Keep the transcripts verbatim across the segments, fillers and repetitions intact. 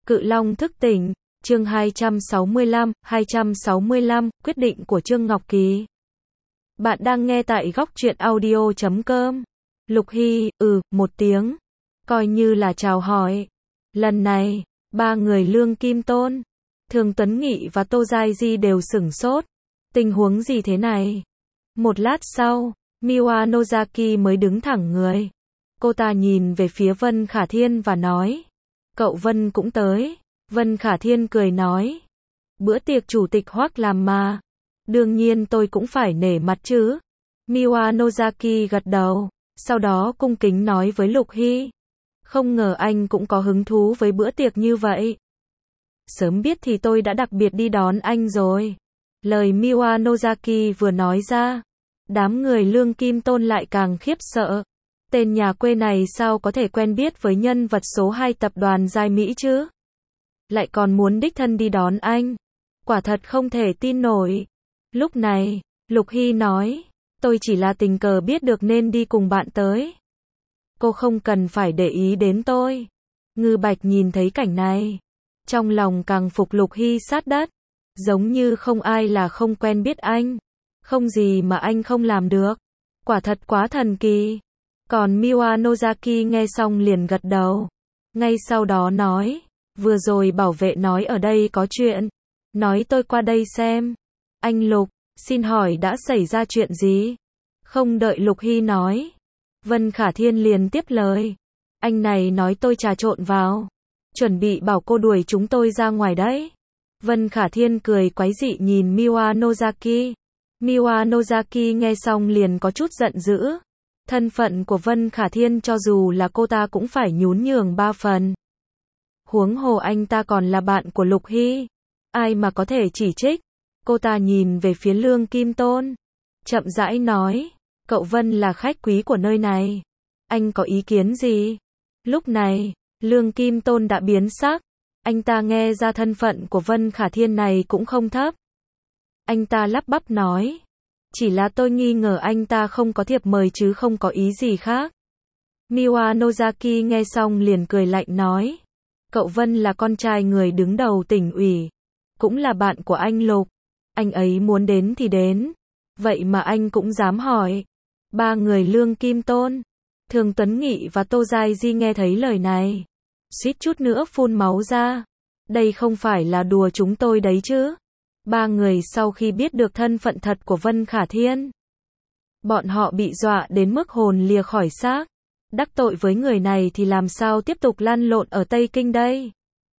Cự Long thức tỉnh, chương hai trăm sáu mươi lăm, hai trăm sáu mươi lăm, quyết định của Trương Ngọc Kỳ. Bạn đang nghe tại góc truyện audio chấm com. Lục Hy, ừ, một tiếng. Coi như là chào hỏi. Lần này, ba người Lương Kim Tôn, Thường Tuấn Nghị và Tô Giai Di đều sửng sốt. Tình huống gì thế này? Một lát sau, Miwa Nozaki mới đứng thẳng người. Cô ta nhìn về phía Vân Khả Thiên và nói. Cậu Vân cũng tới. Vân Khả Thiên cười nói. Bữa tiệc chủ tịch Hoắc làm mà. Đương nhiên tôi cũng phải nể mặt chứ. Miwa Nozaki gật đầu. Sau đó cung kính nói với Lục Hy. Không ngờ anh cũng có hứng thú với bữa tiệc như vậy. Sớm biết thì tôi đã đặc biệt đi đón anh rồi. Lời Miwa Nozaki vừa nói ra. Đám người Lương Kim Tôn lại càng khiếp sợ. Tên nhà quê này sao có thể quen biết với nhân vật số hai tập đoàn Giai Mỹ chứ? Lại còn muốn đích thân đi đón anh. Quả thật không thể tin nổi. Lúc này, Lục Hy nói, tôi chỉ là tình cờ biết được nên đi cùng bạn tới. Cô không cần phải để ý đến tôi. Ngư Bạch nhìn thấy cảnh này. Trong lòng càng phục Lục Hy sát đất. Giống như không ai là không quen biết anh. Không gì mà anh không làm được. Quả thật quá thần kỳ. Còn Miwa Nozaki nghe xong liền gật đầu. Ngay sau đó nói, vừa rồi bảo vệ nói ở đây có chuyện. Nói tôi qua đây xem. Anh Lục, xin hỏi đã xảy ra chuyện gì? Không đợi Lục Hy nói. Vân Khả Thiên liền tiếp lời. Anh này nói tôi trà trộn vào. Chuẩn bị bảo cô đuổi chúng tôi ra ngoài đấy. Vân Khả Thiên cười quái dị nhìn Miwa Nozaki. Miwa Nozaki nghe xong liền có chút giận dữ. Thân phận của Vân Khả Thiên cho dù là cô ta cũng phải nhún nhường ba phần. Huống hồ anh ta còn là bạn của Lục Hy. Ai mà có thể chỉ trích. Cô ta nhìn về phía Lương Kim Tôn. Chậm rãi nói. Cậu Vân là khách quý của nơi này. Anh có ý kiến gì? Lúc này, Lương Kim Tôn đã biến sắc. Anh ta nghe ra thân phận của Vân Khả Thiên này cũng không thấp. Anh ta lắp bắp nói. Chỉ là tôi nghi ngờ anh ta không có thiệp mời chứ không có ý gì khác. Miwa Nozaki nghe xong liền cười lạnh nói. Cậu Vân là con trai người đứng đầu tỉnh ủy. Cũng là bạn của anh Lục. Anh ấy muốn đến thì đến. Vậy mà anh cũng dám hỏi. Ba người Lương Kim Tôn, Thường Tuấn Nghị và Tô Giai Di nghe thấy lời này. Suýt chút nữa phun máu ra. Đây không phải là đùa chúng tôi đấy chứ. Ba người sau khi biết được thân phận thật của Vân Khả Thiên. Bọn họ bị dọa đến mức hồn lìa khỏi xác. Đắc tội với người này thì làm sao tiếp tục lăn lộn ở Tây Kinh đây.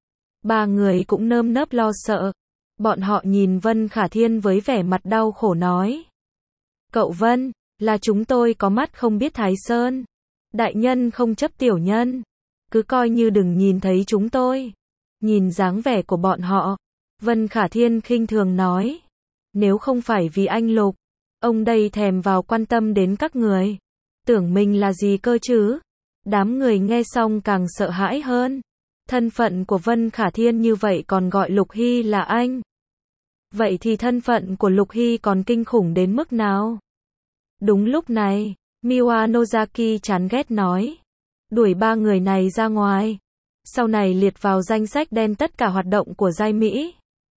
Ba người cũng nơm nớp lo sợ. Bọn họ nhìn Vân Khả Thiên với vẻ mặt đau khổ nói. Cậu Vân, là chúng tôi có mắt không biết Thái Sơn. Đại nhân không chấp tiểu nhân. Cứ coi như đừng nhìn thấy chúng tôi. Nhìn dáng vẻ của bọn họ. Vân Khả Thiên khinh thường nói. Nếu không phải vì anh Lục, ông đây thèm vào quan tâm đến các người. Tưởng mình là gì cơ chứ? Đám người nghe xong càng sợ hãi hơn. Thân phận của Vân Khả Thiên như vậy còn gọi Lục Hy là anh. Vậy thì thân phận của Lục Hy còn kinh khủng đến mức nào? Đúng lúc này, Miwa Nozaki chán ghét nói. Đuổi ba người này ra ngoài. Sau này liệt vào danh sách đen tất cả hoạt động của Giai Mỹ.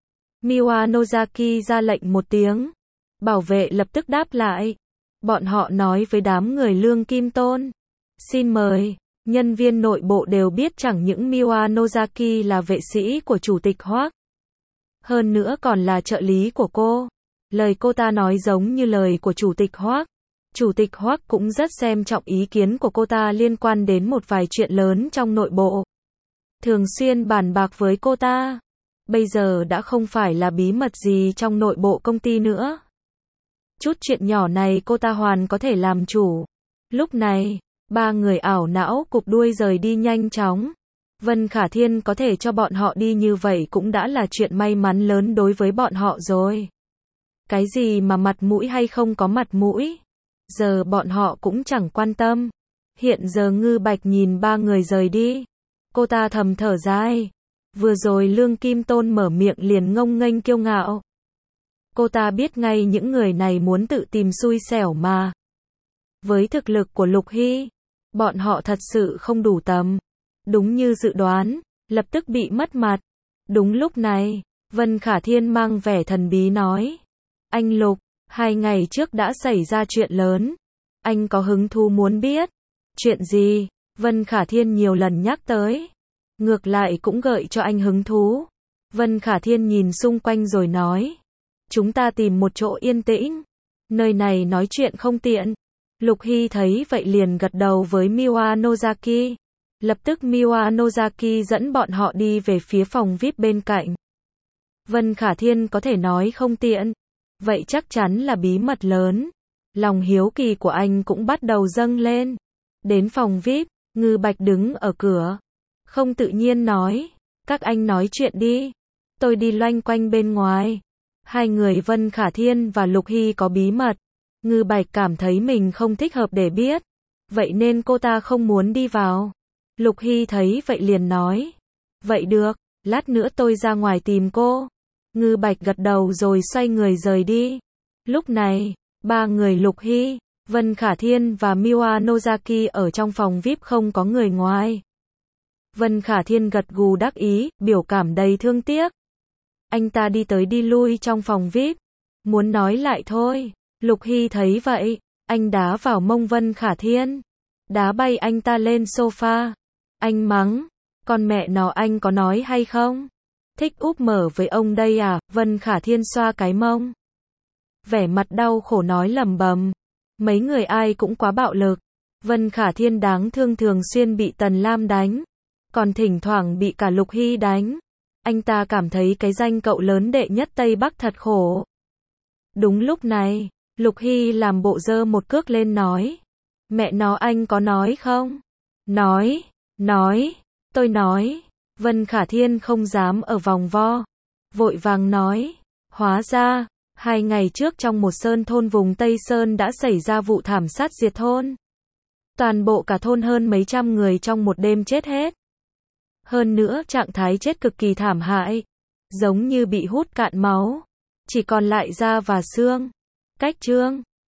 Miwa Nozaki ra lệnh một tiếng. Bảo vệ lập tức đáp lại. Bọn họ nói với đám người Lương Kim Tôn. Xin mời. Nhân viên nội bộ đều biết chẳng những Miwa Nozaki là vệ sĩ của Chủ tịch Hoắc. Hơn nữa còn là trợ lý của cô. Lời cô ta nói giống như lời của Chủ tịch Hoắc. Chủ tịch Hoắc cũng rất xem trọng ý kiến của cô ta liên quan đến một vài chuyện lớn trong nội bộ. Thường xuyên bàn bạc với cô ta. Bây giờ đã không phải là bí mật gì trong nội bộ công ty nữa. Chút chuyện nhỏ này cô ta hoàn có thể làm chủ. Lúc này, ba người ảo não cụp đuôi rời đi nhanh chóng. Vân Khả Thiên có thể cho bọn họ đi như vậy cũng đã là chuyện may mắn lớn đối với bọn họ rồi. Cái gì mà mặt mũi hay không có mặt mũi, giờ bọn họ cũng chẳng quan tâm. Hiện giờ Ngư Bạch nhìn ba người rời đi. Cô ta thầm thở dài. Vừa rồi Lương Kim Tôn mở miệng liền ngông nghênh kiêu ngạo. Cô ta biết ngay những người này muốn tự tìm xui xẻo mà. Với thực lực của Lục Hy, bọn họ thật sự không đủ tầm. Đúng như dự đoán, lập tức bị mất mặt. Đúng lúc này, Vân Khả Thiên mang vẻ thần bí nói. Anh Lục, hai ngày trước đã xảy ra chuyện lớn. Anh có hứng thú muốn biết. Chuyện gì? Vân Khả Thiên nhiều lần nhắc tới. Ngược lại cũng gợi cho anh hứng thú. Vân Khả Thiên nhìn xung quanh rồi nói. Chúng ta tìm một chỗ yên tĩnh. Nơi này nói chuyện không tiện. Lục Hy thấy vậy liền gật đầu với Miwa Nozaki. Lập tức Miwa Nozaki dẫn bọn họ đi về phía phòng vi ai pi bên cạnh. Vân Khả Thiên có thể nói không tiện. Vậy chắc chắn là bí mật lớn. Lòng hiếu kỳ của anh cũng bắt đầu dâng lên. Đến phòng vi ai pi, Ngư Bạch đứng ở cửa. Không tự nhiên nói. Các anh nói chuyện đi. Tôi đi loanh quanh bên ngoài. Hai người Vân Khả Thiên và Lục Hy có bí mật. Ngư Bạch cảm thấy mình không thích hợp để biết. Vậy nên cô ta không muốn đi vào. Lục Hy thấy vậy liền nói. Vậy được, lát nữa tôi ra ngoài tìm cô. Ngư Bạch gật đầu rồi xoay người rời đi. Lúc này, ba người Lục Hy, Vân Khả Thiên và Miwa Nozaki ở trong phòng vi ai pi không có người ngoài. Vân Khả Thiên gật gù đắc ý, biểu cảm đầy thương tiếc. Anh ta đi tới đi lui trong phòng vi ai pi. Muốn nói lại thôi. Lục Hy thấy vậy, anh đá vào mông Vân Khả Thiên. Đá bay anh ta lên sofa. Anh mắng. Con mẹ nó anh có nói hay không? Thích úp mở với ông đây à? Vân Khả Thiên xoa cái mông. Vẻ mặt đau khổ nói lẩm bẩm. Mấy người ai cũng quá bạo lực. Vân Khả Thiên đáng thương thường xuyên bị Tần Lam đánh. Còn thỉnh thoảng bị cả Lục Hy đánh. Anh ta cảm thấy cái danh cậu lớn đệ nhất Tây Bắc thật khổ. Đúng lúc này, Lục Hy làm bộ giơ một cước lên nói. Mẹ nó anh có nói không? Nói, nói, tôi nói. Vân Khả Thiên không dám ở vòng vo. Vội vàng nói. Hóa ra, hai ngày trước trong một sơn thôn vùng Tây Sơn đã xảy ra vụ thảm sát diệt thôn. Toàn bộ cả thôn hơn mấy trăm người trong một đêm chết hết. Hơn nữa trạng thái chết cực kỳ thảm hại. Giống như bị hút cạn máu. Chỉ còn lại da và xương. Cách chương